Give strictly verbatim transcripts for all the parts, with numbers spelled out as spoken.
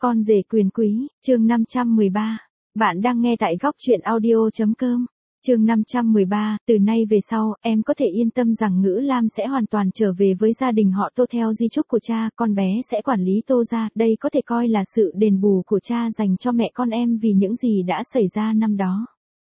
Con rể quyền quý, chương năm trăm mười ba. Bạn đang nghe tại góc truyện audio.com. Chương năm trăm mười ba, từ nay về sau, em có thể yên tâm rằng Ngữ Lam sẽ hoàn toàn trở về với gia đình họ Tô theo di chúc của cha, con bé sẽ quản lý Tô gia, đây có thể coi là sự đền bù của cha dành cho mẹ con em vì những gì đã xảy ra năm đó.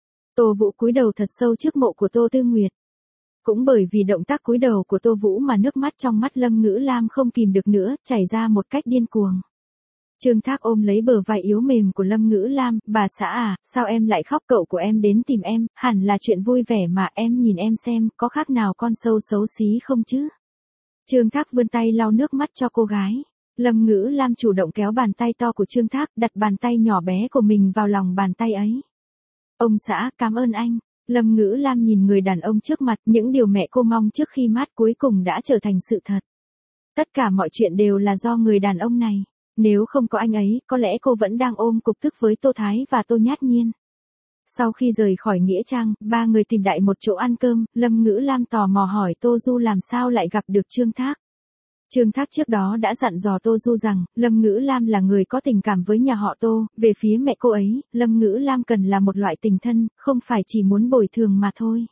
Tô Vũ cúi đầu thật sâu trước mộ của Tô Tư Nguyệt. Cũng bởi vì động tác cúi đầu của Tô Vũ mà nước mắt trong mắt Lâm Ngữ Lam không kìm được nữa, chảy ra một cách điên cuồng. Trương Thác ôm lấy bờ vai yếu mềm của Lâm Ngữ Lam, bà xã à, sao em lại khóc, cậu của em đến tìm em, hẳn là chuyện vui vẻ mà, em nhìn em xem, có khác nào con sâu xấu xí không chứ? Trương Thác vươn tay lau nước mắt cho cô gái. Lâm Ngữ Lam chủ động kéo bàn tay to của Trương Thác, đặt bàn tay nhỏ bé của mình vào lòng bàn tay ấy. Ông xã, cảm ơn anh. Lâm Ngữ Lam nhìn người đàn ông trước mặt, những điều mẹ cô mong trước khi mất cuối cùng đã trở thành sự thật. Tất cả mọi chuyện đều là do người đàn ông này. Nếu không có anh ấy, có lẽ cô vẫn đang ôm cục tức với Tô Thái và Tô Nhát Nhiên. Sau khi rời khỏi Nghĩa Trang, ba người tìm đại một chỗ ăn cơm, Lâm Ngữ Lam tò mò hỏi Tô Du làm sao lại gặp được Trương Thác. Trương Thác trước đó đã dặn dò Tô Du rằng, Lâm Ngữ Lam là người có tình cảm với nhà họ Tô, về phía mẹ cô ấy, Lâm Ngữ Lam cần là một loại tình thân, không phải chỉ muốn bồi thường mà thôi.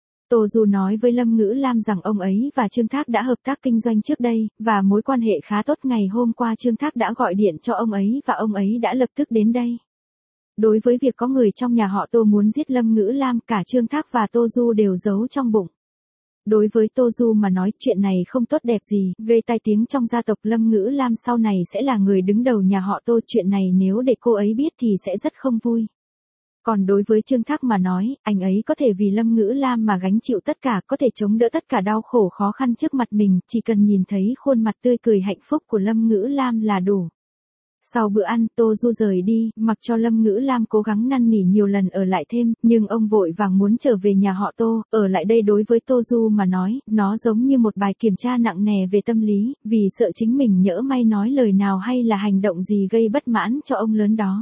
Tô Du nói với Lâm Ngữ Lam rằng ông ấy và Trương Thác đã hợp tác kinh doanh trước đây, và mối quan hệ khá tốt. Ngày hôm qua Trương Thác đã gọi điện cho ông ấy và ông ấy đã lập tức đến đây. Đối với việc có người trong nhà họ Tô muốn giết Lâm Ngữ Lam, cả Trương Thác và Tô Du đều giấu trong bụng. Đối với Tô Du mà nói chuyện này không tốt đẹp gì, gây tai tiếng trong gia tộc. Lâm Ngữ Lam sau này sẽ là người đứng đầu nhà họ Tô, chuyện này nếu để cô ấy biết thì sẽ rất không vui. Còn đối với Trương Thác mà nói, anh ấy có thể vì Lâm Ngữ Lam mà gánh chịu tất cả, có thể chống đỡ tất cả đau khổ khó khăn trước mặt mình, chỉ cần nhìn thấy khuôn mặt tươi cười hạnh phúc của Lâm Ngữ Lam là đủ. Sau bữa ăn, Tô Du rời đi, mặc cho Lâm Ngữ Lam cố gắng năn nỉ nhiều lần ở lại thêm, nhưng ông vội vàng muốn trở về nhà họ Tô. Ở lại đây đối với Tô Du mà nói, nó giống như một bài kiểm tra nặng nề về tâm lý, vì sợ chính mình nhỡ may nói lời nào hay là hành động gì gây bất mãn cho ông lớn đó.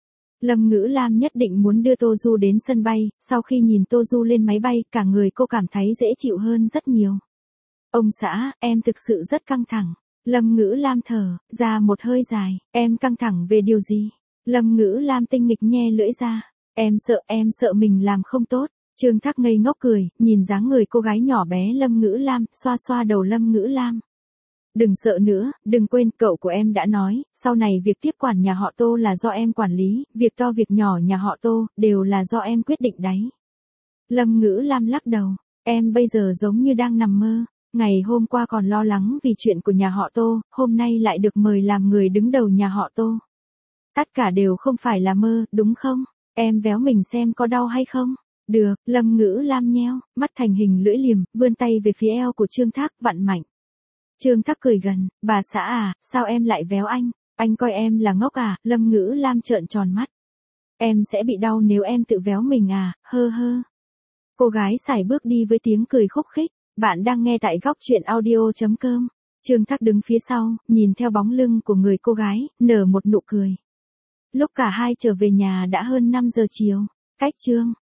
Lâm Ngữ Lam nhất định muốn đưa Tô Du đến sân bay, sau khi nhìn Tô Du lên máy bay, cả người cô cảm thấy dễ chịu hơn rất nhiều. Ông xã, em thực sự rất căng thẳng. Lâm Ngữ Lam thở ra một hơi dài, em căng thẳng về điều gì? Lâm Ngữ Lam tinh nghịch nhe lưỡi ra, em sợ, em sợ mình làm không tốt. Trương Thác ngây ngốc cười, nhìn dáng người cô gái nhỏ bé Lâm Ngữ Lam, xoa xoa đầu Lâm Ngữ Lam. Đừng sợ nữa, đừng quên, cậu của em đã nói, sau này việc tiếp quản nhà họ Tô là do em quản lý, việc to việc nhỏ nhà họ Tô, đều là do em quyết định đấy. Lâm Ngữ Lam lắc đầu, em bây giờ giống như đang nằm mơ, ngày hôm qua còn lo lắng vì chuyện của nhà họ Tô, hôm nay lại được mời làm người đứng đầu nhà họ Tô. Tất cả đều không phải là mơ, đúng không? Em véo mình xem có đau hay không? Được, Lâm Ngữ Lam nheo, mắt thành hình lưỡi liềm, vươn tay về phía eo của Trương Thác, vặn mạnh. Trương Thác cười gần, bà xã à, sao em lại véo anh, anh coi em là ngốc à? Lâm Ngữ Lam trợn tròn mắt. Em sẽ bị đau nếu em tự véo mình à, hơ hơ. Cô gái sải bước đi với tiếng cười khúc khích. Bạn đang nghe tại góc truyện audio.com. Trương Thác đứng phía sau, nhìn theo bóng lưng của người cô gái, nở một nụ cười. Lúc cả hai trở về nhà đã hơn năm giờ chiều. Cách Trương